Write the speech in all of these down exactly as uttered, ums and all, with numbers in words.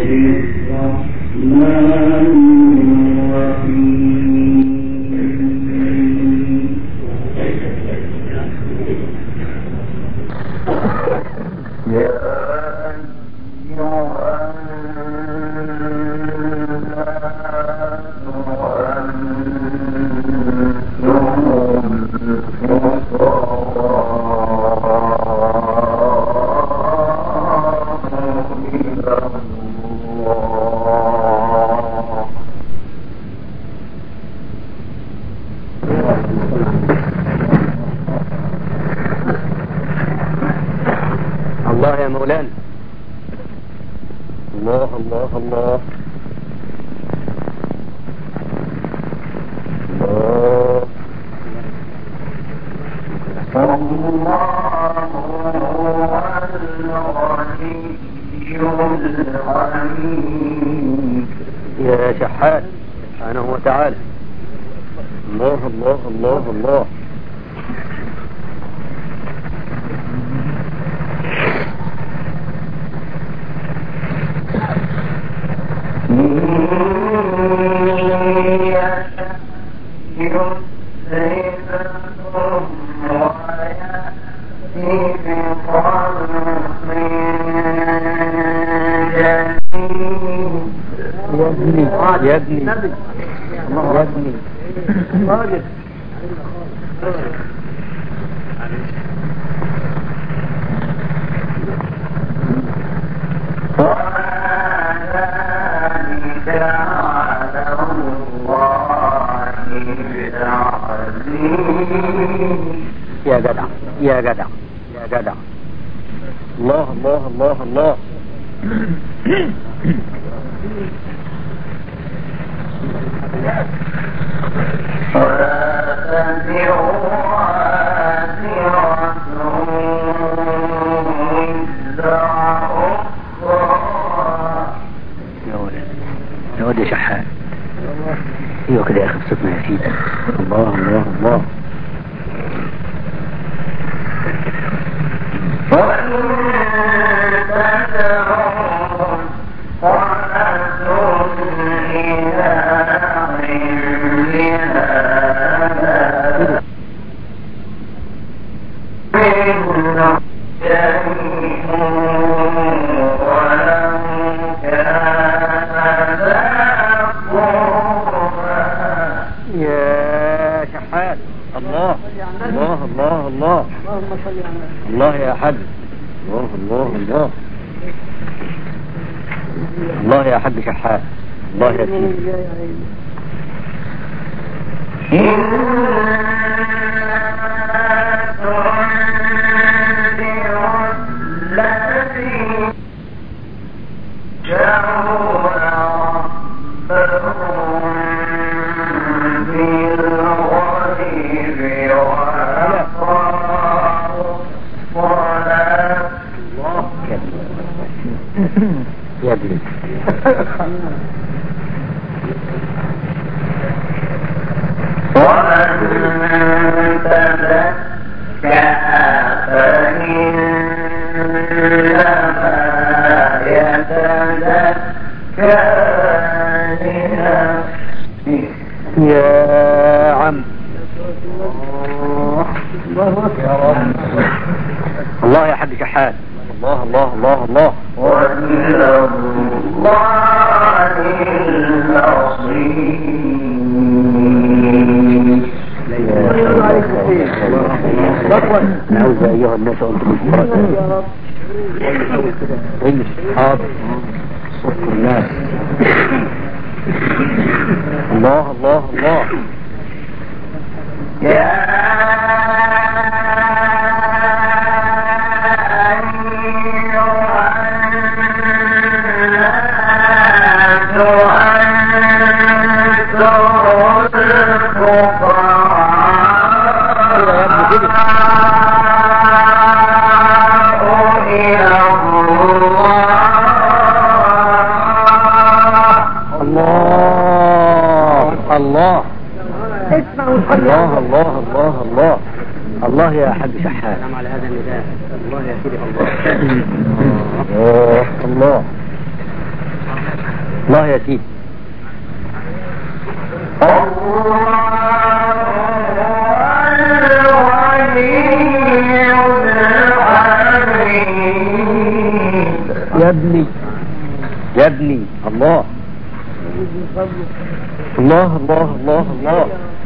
الله يا مولانا. الله الله الله يا شحات سبحانه وتعالى. الله الله الله الله يا ابني يا ابني راجل يا جدع يا جدع يا جدع. الله الله الله الله يا ولد يا شحات. ايوه كده يا اخي بصوتنا يا سيدي. الله الله الله يا شحات. الله الله الله الله الله يا حاج. الله الله الله الله يا حاج شحات. الله يا سيدي. يا ابني ومن تزكى فإنما يتزكى لنفسه. يا عم الله يا حاج شحات. الله الله الله الله وإلى الله المصير. نعوذ أيها الناس أنتم الفرد. حاضر صدق الناس. الله الله الله يا الله الله الله الله الله الله يا حاج شحات. سلام على هذا النداء. الله يا سيدي. الله الله الله يا سيدي. يا ابني يا ابني الله الله الله الله الله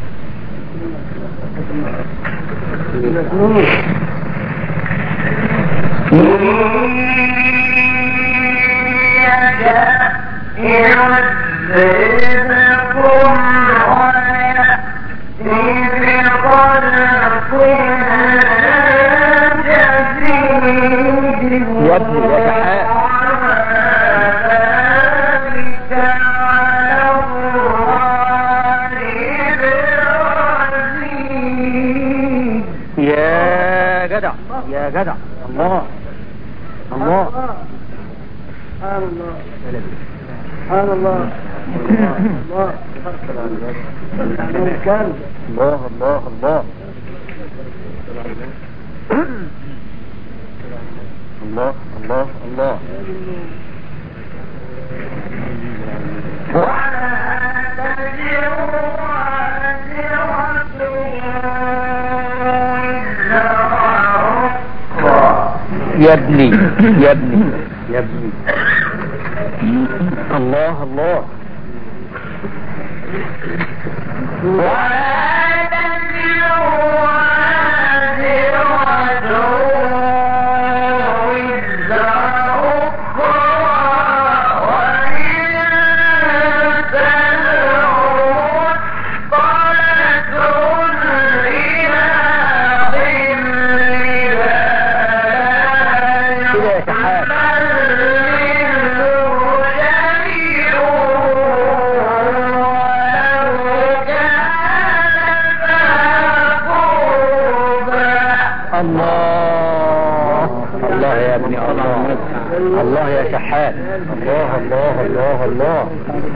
يا ابني يا شحات يا جدع يا جدع الله الله سبحان الله سبحان الله الله الله الله الله الله الله الله يا ابني يا ابني يا ابني الله الله الله يا شحات الله الله الله الله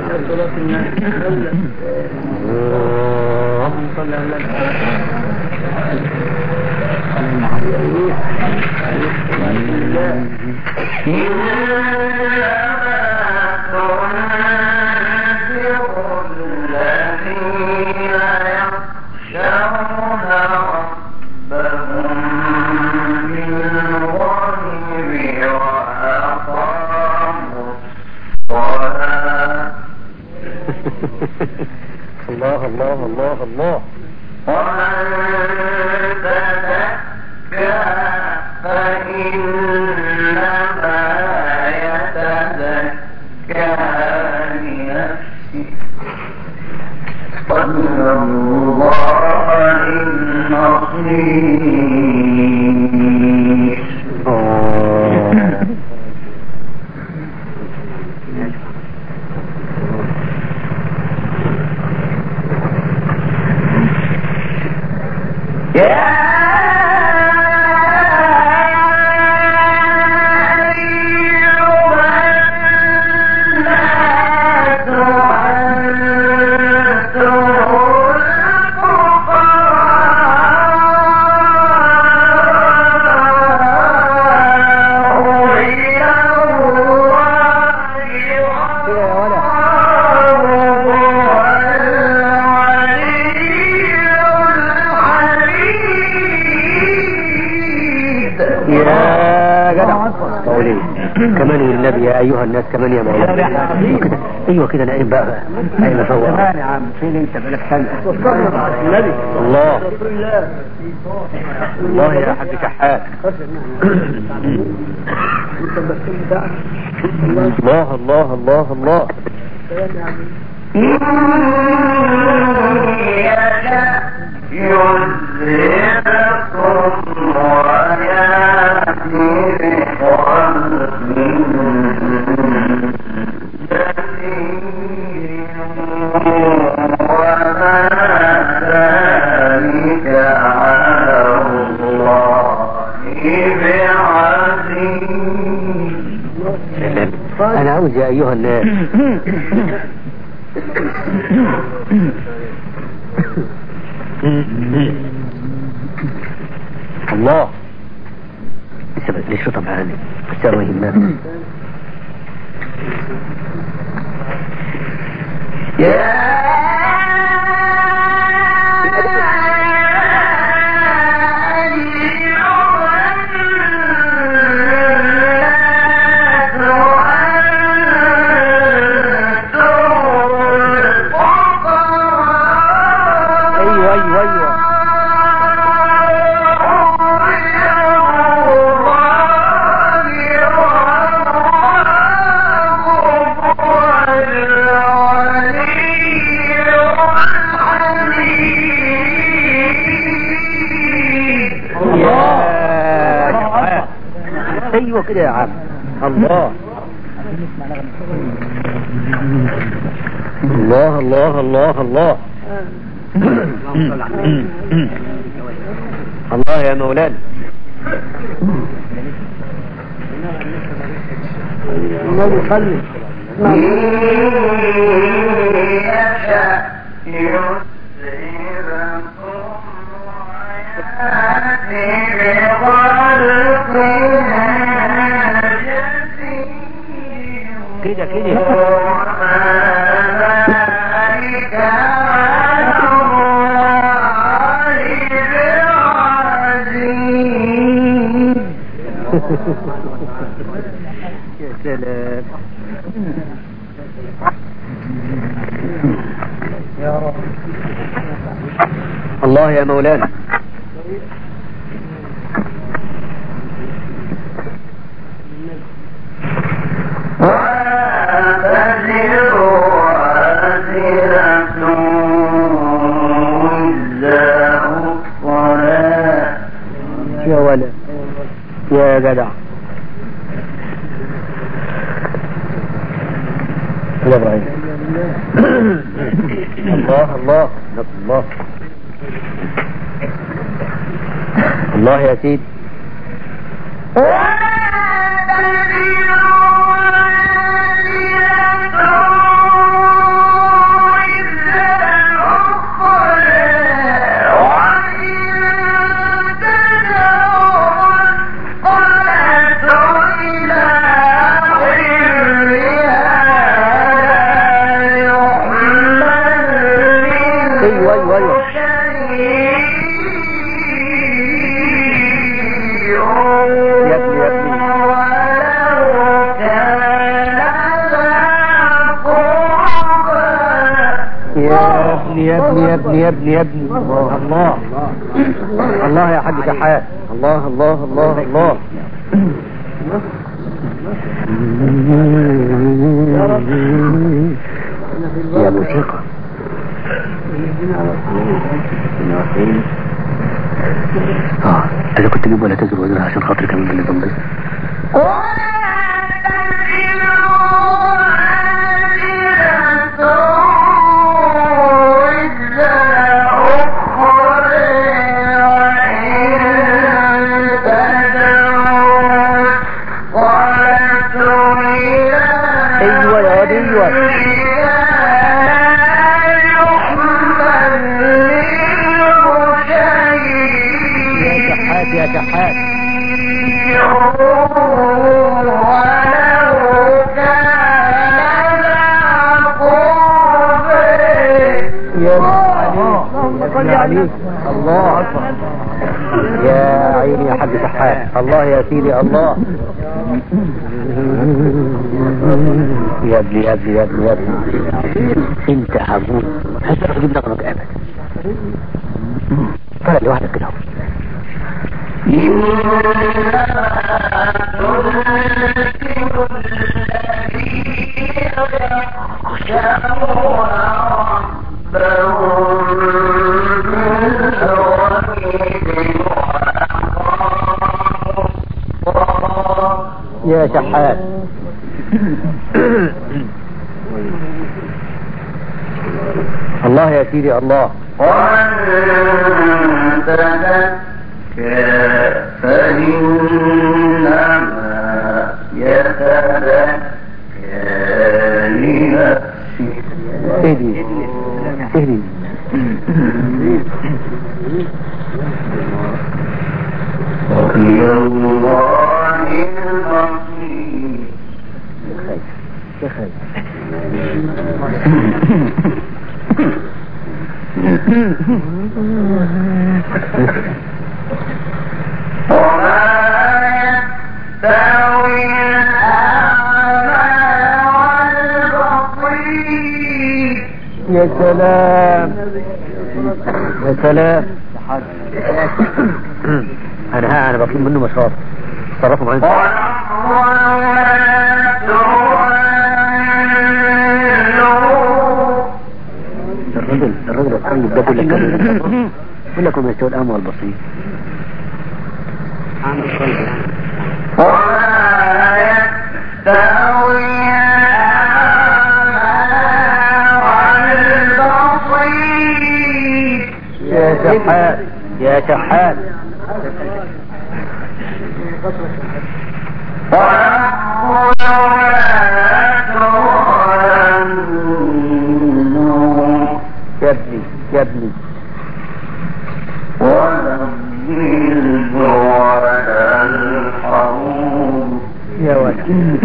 الله الله الله الله ومن تزكى فإنما يتزكى لنفسه وإلى الله المصير. كمان والنبي يا ايها الناس كمان يا مولانا ايوه كده نايم بقى اين صور كمان يا عم فين انت بقالك سنه النبي الله الله يا حاج شحات الله الله الله الله يذهبكم ويأتي بخلق جديد وما ذلك على الله بعزيز. انا عاوز يا ايها الناس الله ليش طبعا السر يهمنا ايوه كده يا عم. الله الله الله الله الله الله يا مولانا. الله يخلي كده كده يا سلام يا رب. الله يا مولانا. يا ولد يا جدع يا ابراهيم. الله الله الله الله يا سيدي. يا ابني يا ابني يا ابني يا ابني الله الله الله يا حاج شحات. الله الله الله الله يا موسيقى. اه اذا كنت جيب ولا تزر وزرها عشان خاطري كمان باللي ضمني. يا شحات يا عليك. الله أكبر يا عيني يا حاج شحات. الله يا سيدي الله. يا ابني يا ابني يا ابني يا ابني انت عجوز هتعرف تجيب نغمك ابدا. طلع لوحدك كده يا شحات. الله يا سيدي الله. فإنما يتذكر لنفسه. اهدي اهدي وإلى الله المصير. يا خير يا سلام يا سلام. انا ها انا بطلب منه مشروب تصرفوا معي. الرجل الرجل الطيب ده كل كلمة كل لكم يستوي الأمر البسيط. وما يستوي يا شحات يا شحات يا ابني يا ابني يا ولد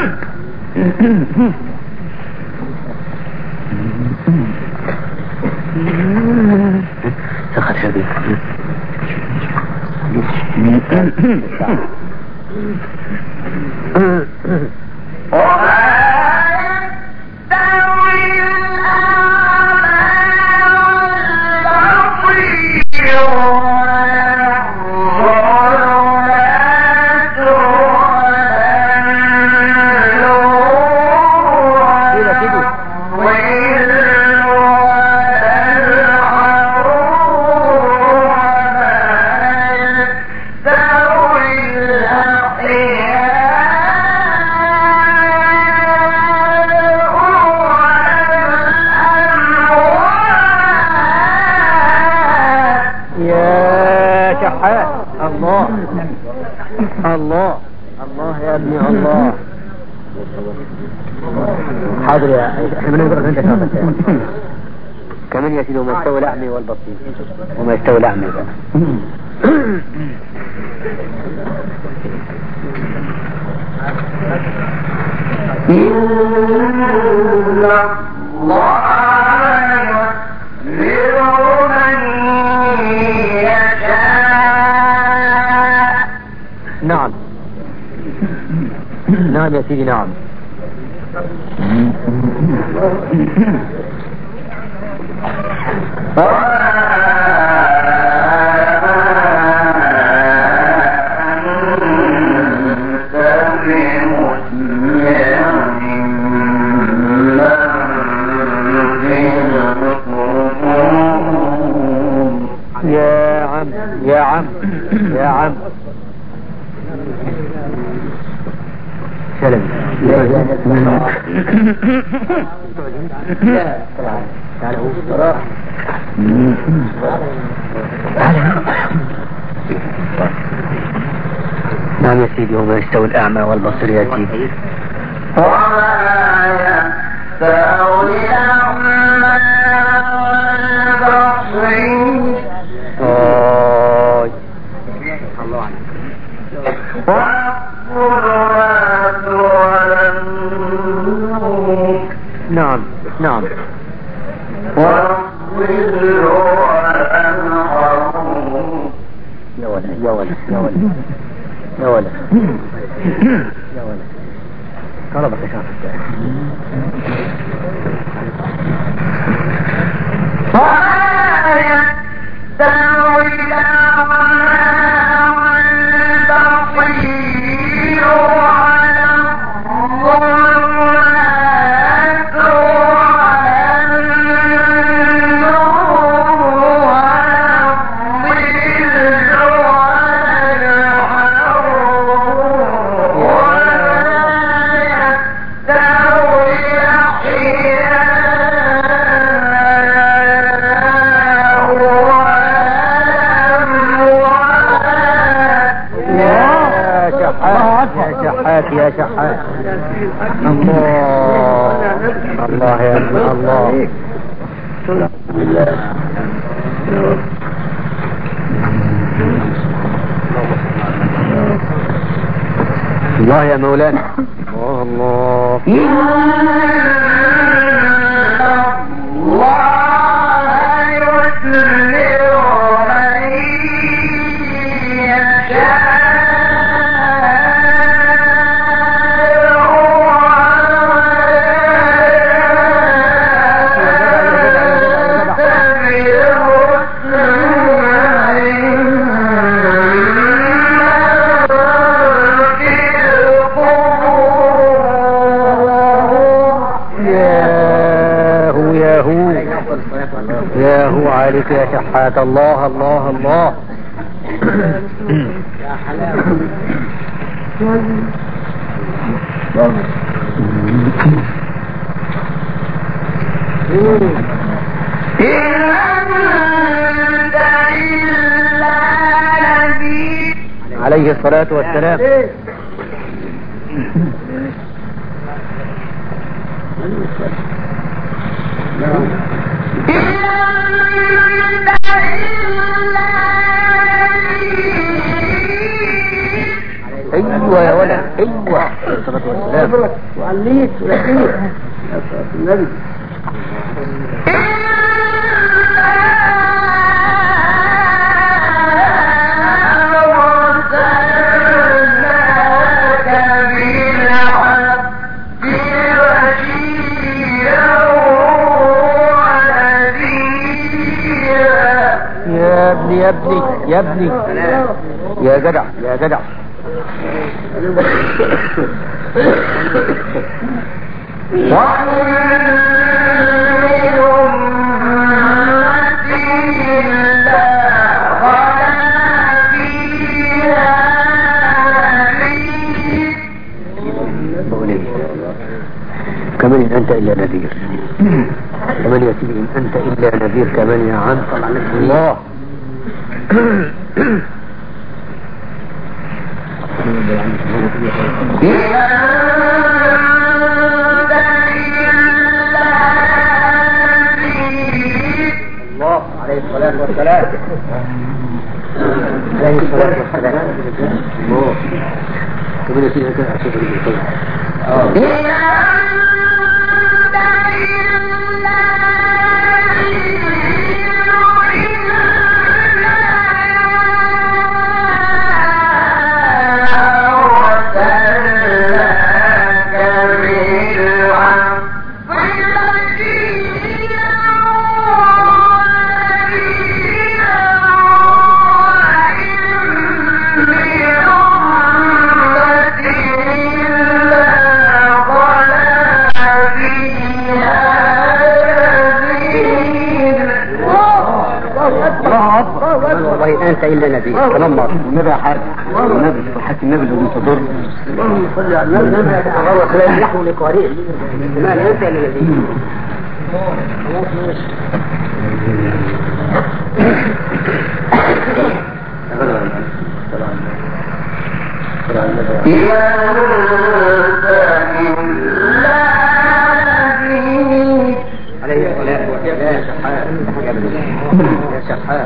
سخر شديد. الله الله الله يا ابني الله. حاضر يا احنا بنقدر انت شاطر كمان يا سيدي. وما يستوي الاعمى والبصير وما يستوي الاعمى بقى. نعم نعم يا سيدي نعم. يا عم يا عم يا عم سلام. تعال هو نعم يا سيدي. وما يستوي الأعمى والبصير يا سيدي. وما يستوي الأعمى والبصير. الله عنك. نعم نعم. يا ولد يا ولد يا ولد يا ولد يا ولد طلبك يا شاطر. وما يستوي الأعمى والبصير ولا الظلمات ولا النور ولا الظل ولا الحرور ولا يستوي شحات يا شحات. الله الله يا الله. الله يا مولانا. الله الله الله عليك يا شحات. الله الله الله. يا حلاوة. عليه الصلاة والسلام. ايوه يا ولد ايوه عليه الصلاة والسلام. وعليت ولكيت النبي. يا ابني يا ابني يا ابني يا جدع يا جدع. كمان إن أنت إلا نذير. كمان يا سيدي إن أنت إلا نذير كمان يا عم. الله. الله عليه الصلاة والسلام. عليه الصلاة والسلام. الله. كمان يا سيدي أنت أشوف الجنة. والله أنت إلا نبي. تنمر النبي حاج النبي صحة النبي اللي تضر. اللهم صل على النبي. النبي يتغرق لا يحو لقارئ. ما أنت إلا نبي. عليه الصلاة والسلام. يا شحات يا شحات.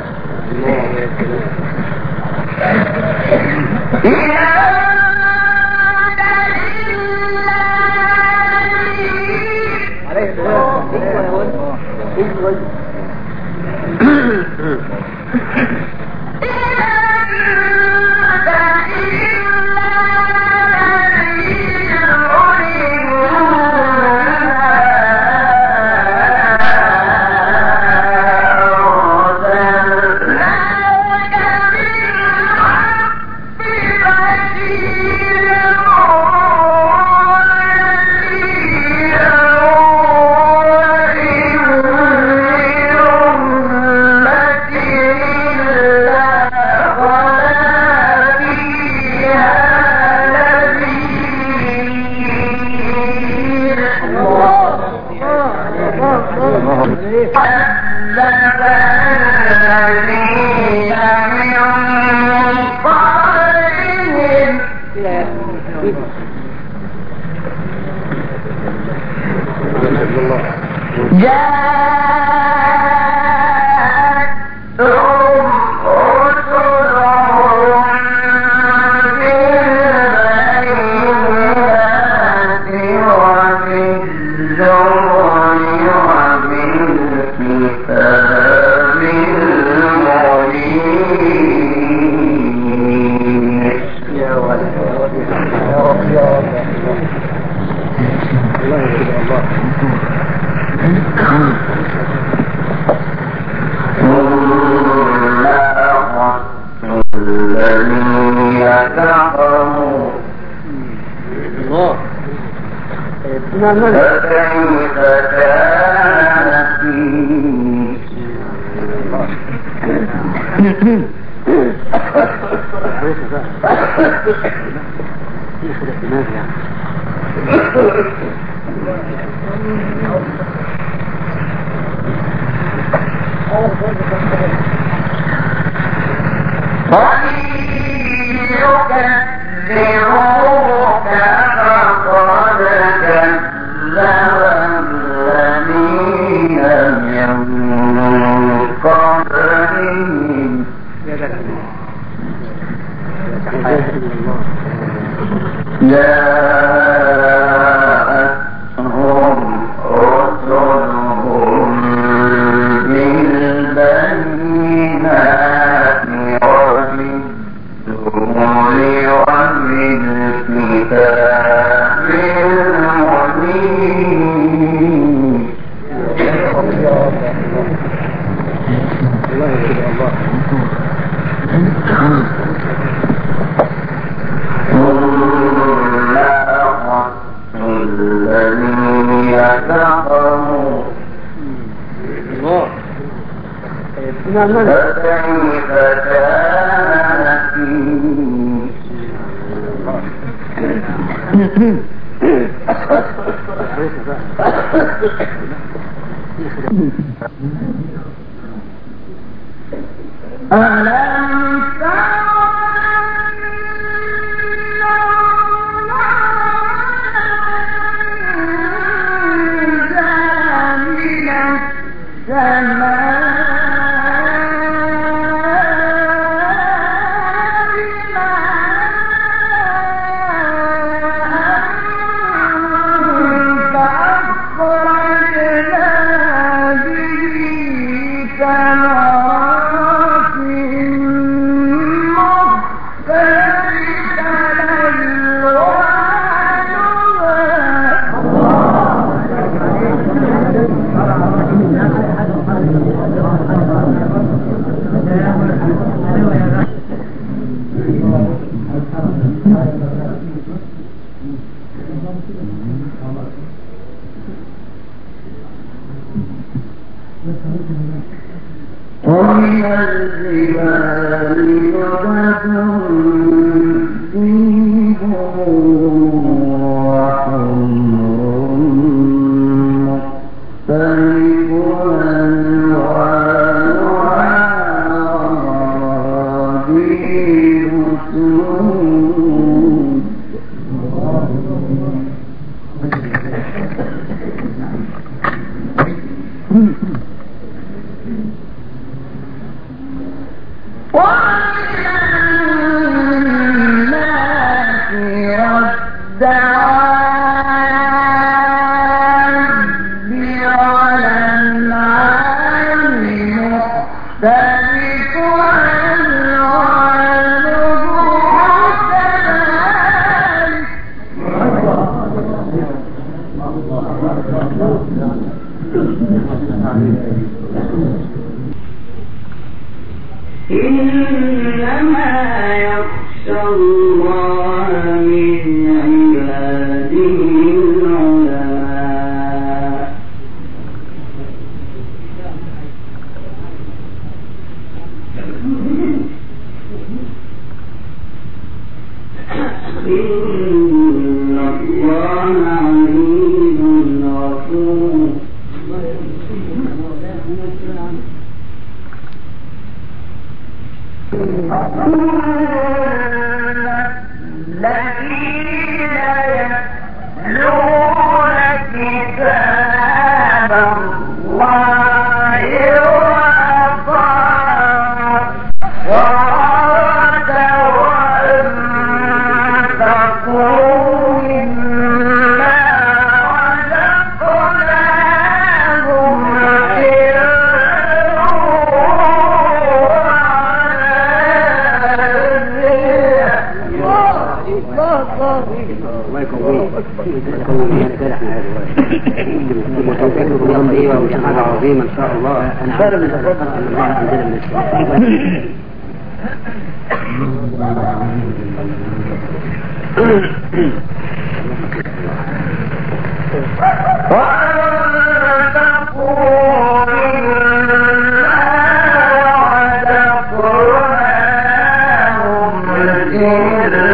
إِنَّ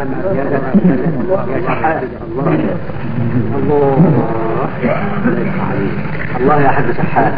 يا شحات الله الله الله يا حاج شحات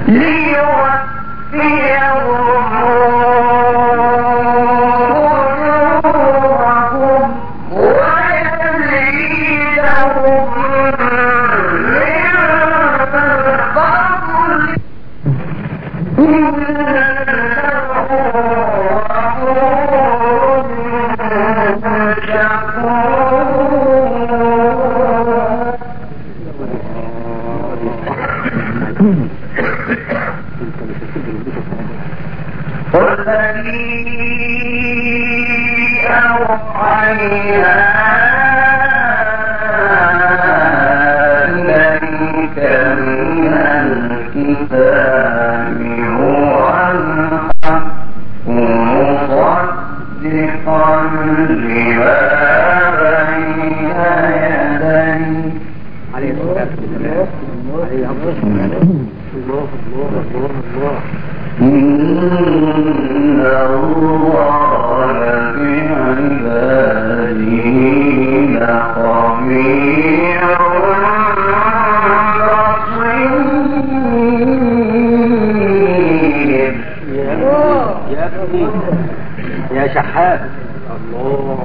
يا شحات الله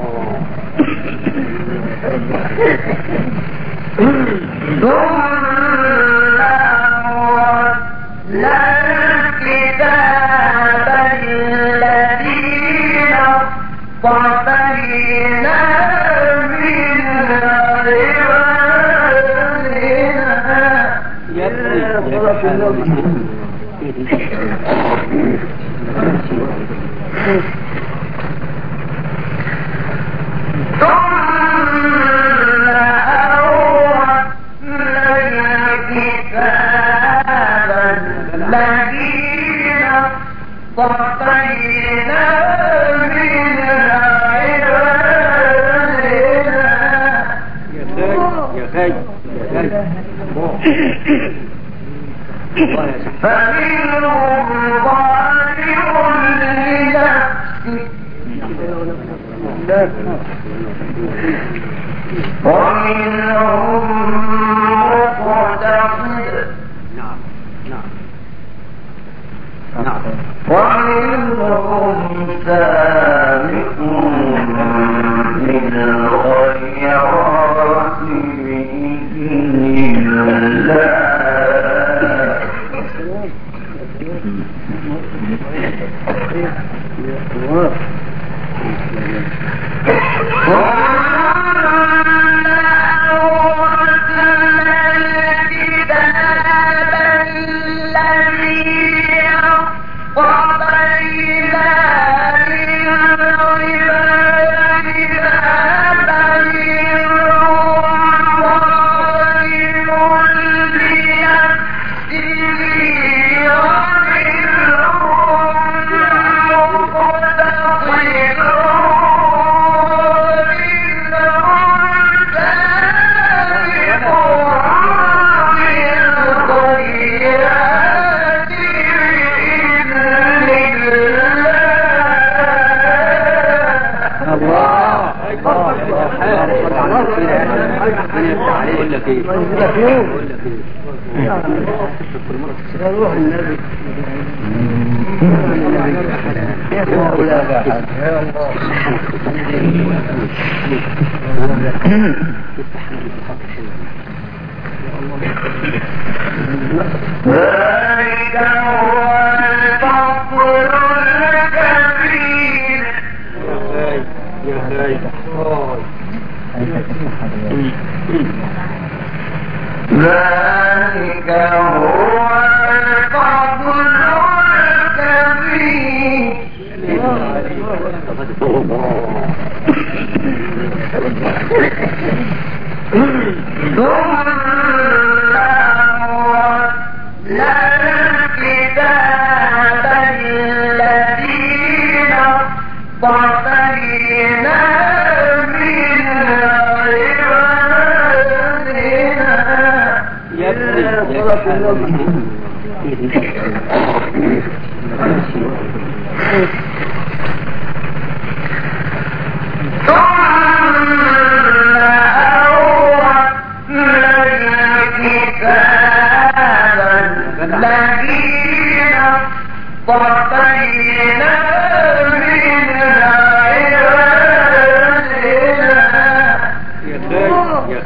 ثم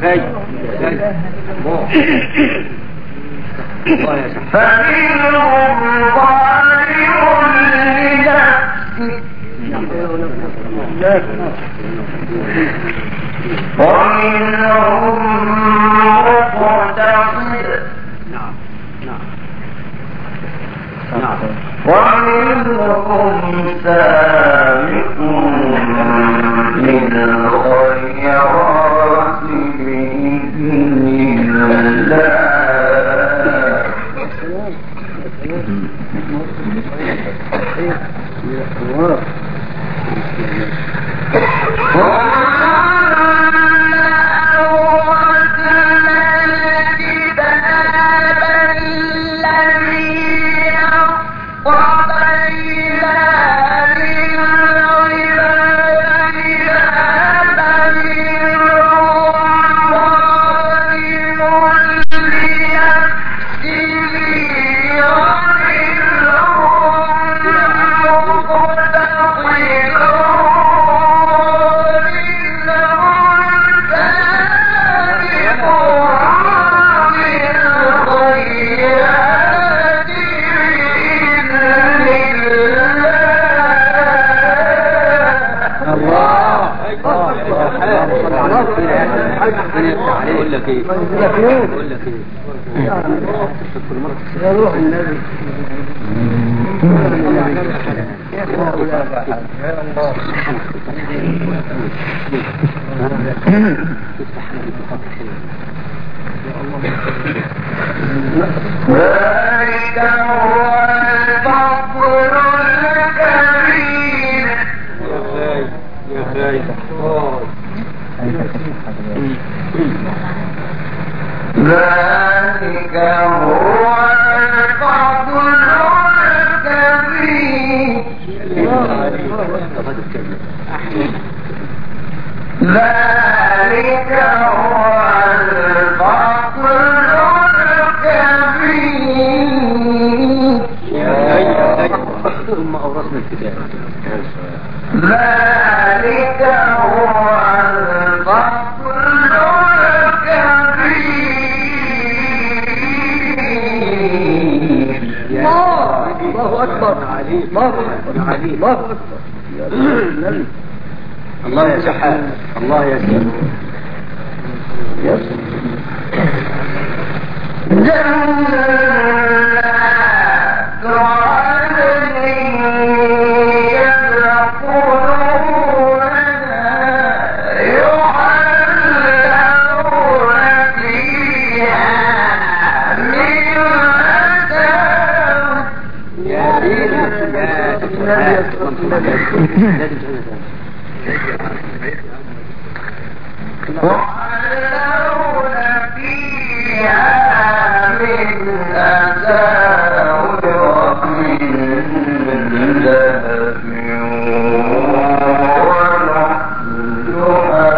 سيد يا سيد الله الله يا سيد. فمنهم ظالم لنفسه ومنهم مقتصد نعم نعم نعم ومنهم سابق بالخيرات بإذن الله اقول لك ايه اقول لك ايه يا روح النبي ذلك هو الفضل الكبير يا خايف يا خايف ذلك هو الفضل الكبير ذلك هو الفضل الكبير ثم أورثنا الكتاب ذلك هو الفضل الكبير الله أكبر علي الله أكبر علي الله أكبر الله يا سحاب الله يا سحاب جنات عدن يدخلونها يحلون فيها من أساور يا دين وحلون فيها من أساور من ذهب ونحلها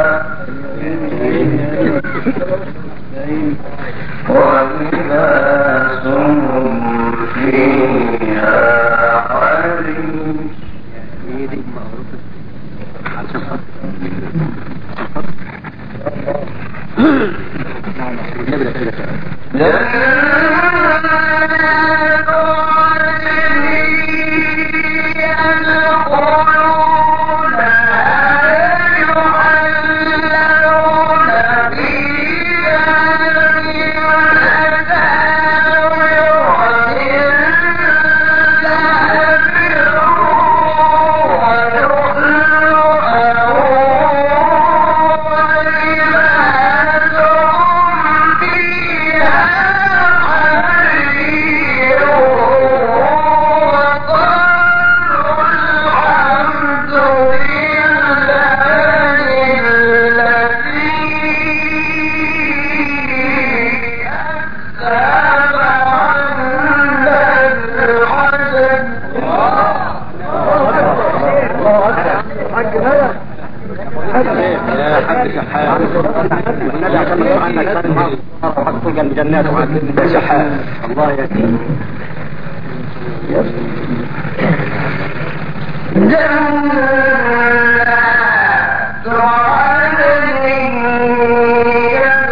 ولباسهم فيها حرير جنات وعدن يا سحاب الله يا سيدي جنات عدن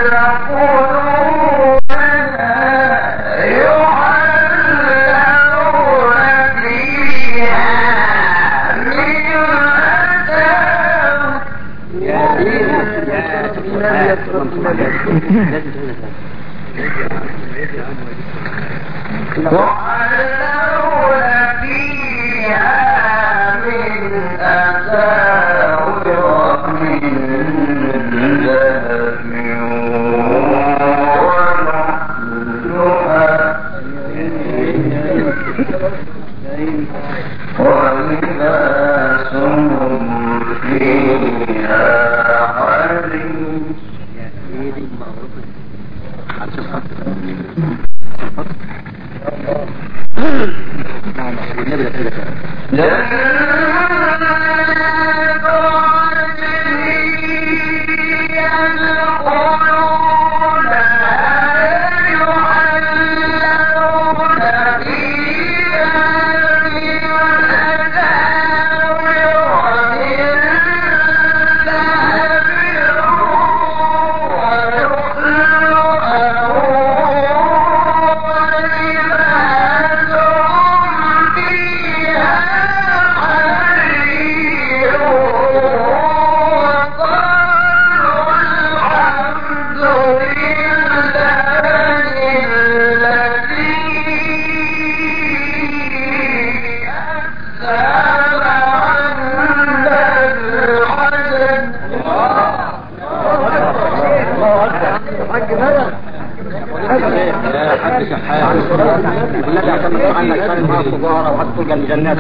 الجنات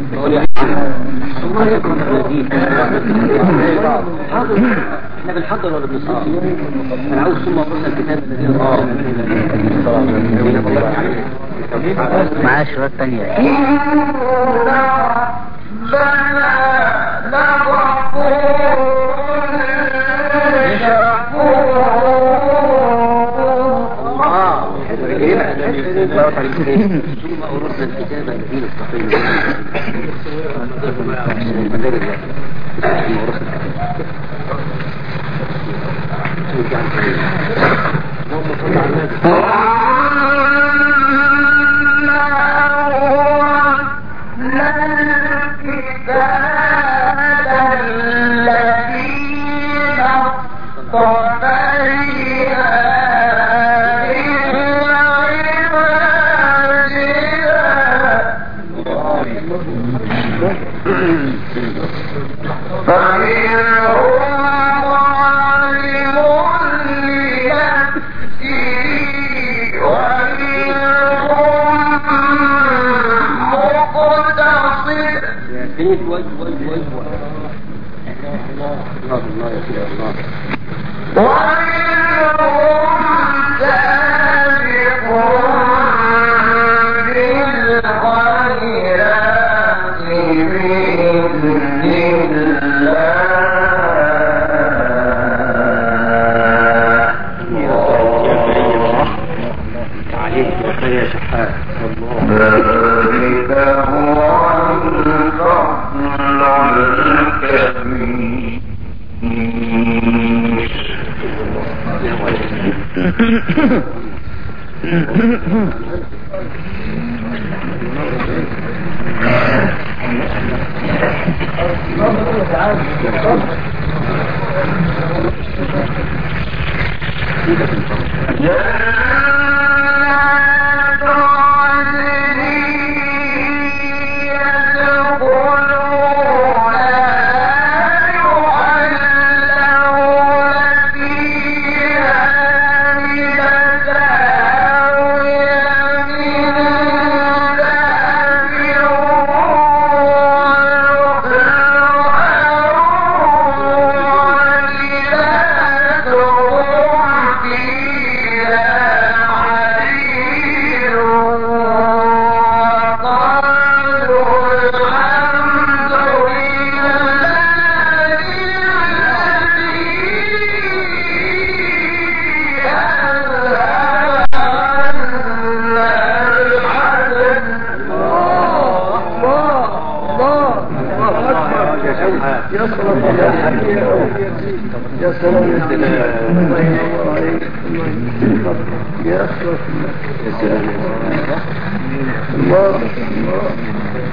احنا بنحضر ولا بنصلي؟ انا عاوز ثم ارسل الكتاب الذي معاه شوية تانية ثم أورثنا الكتاب الذين استقيموا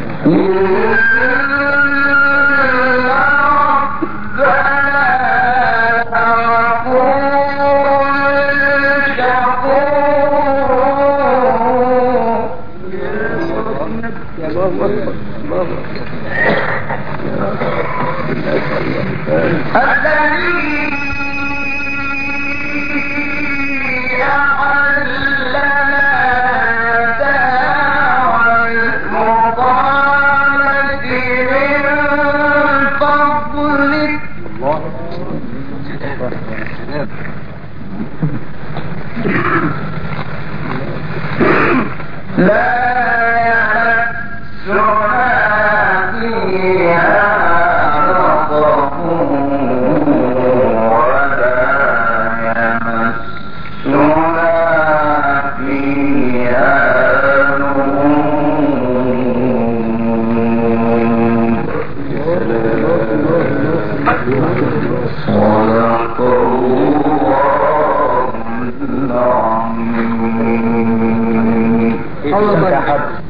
الله الله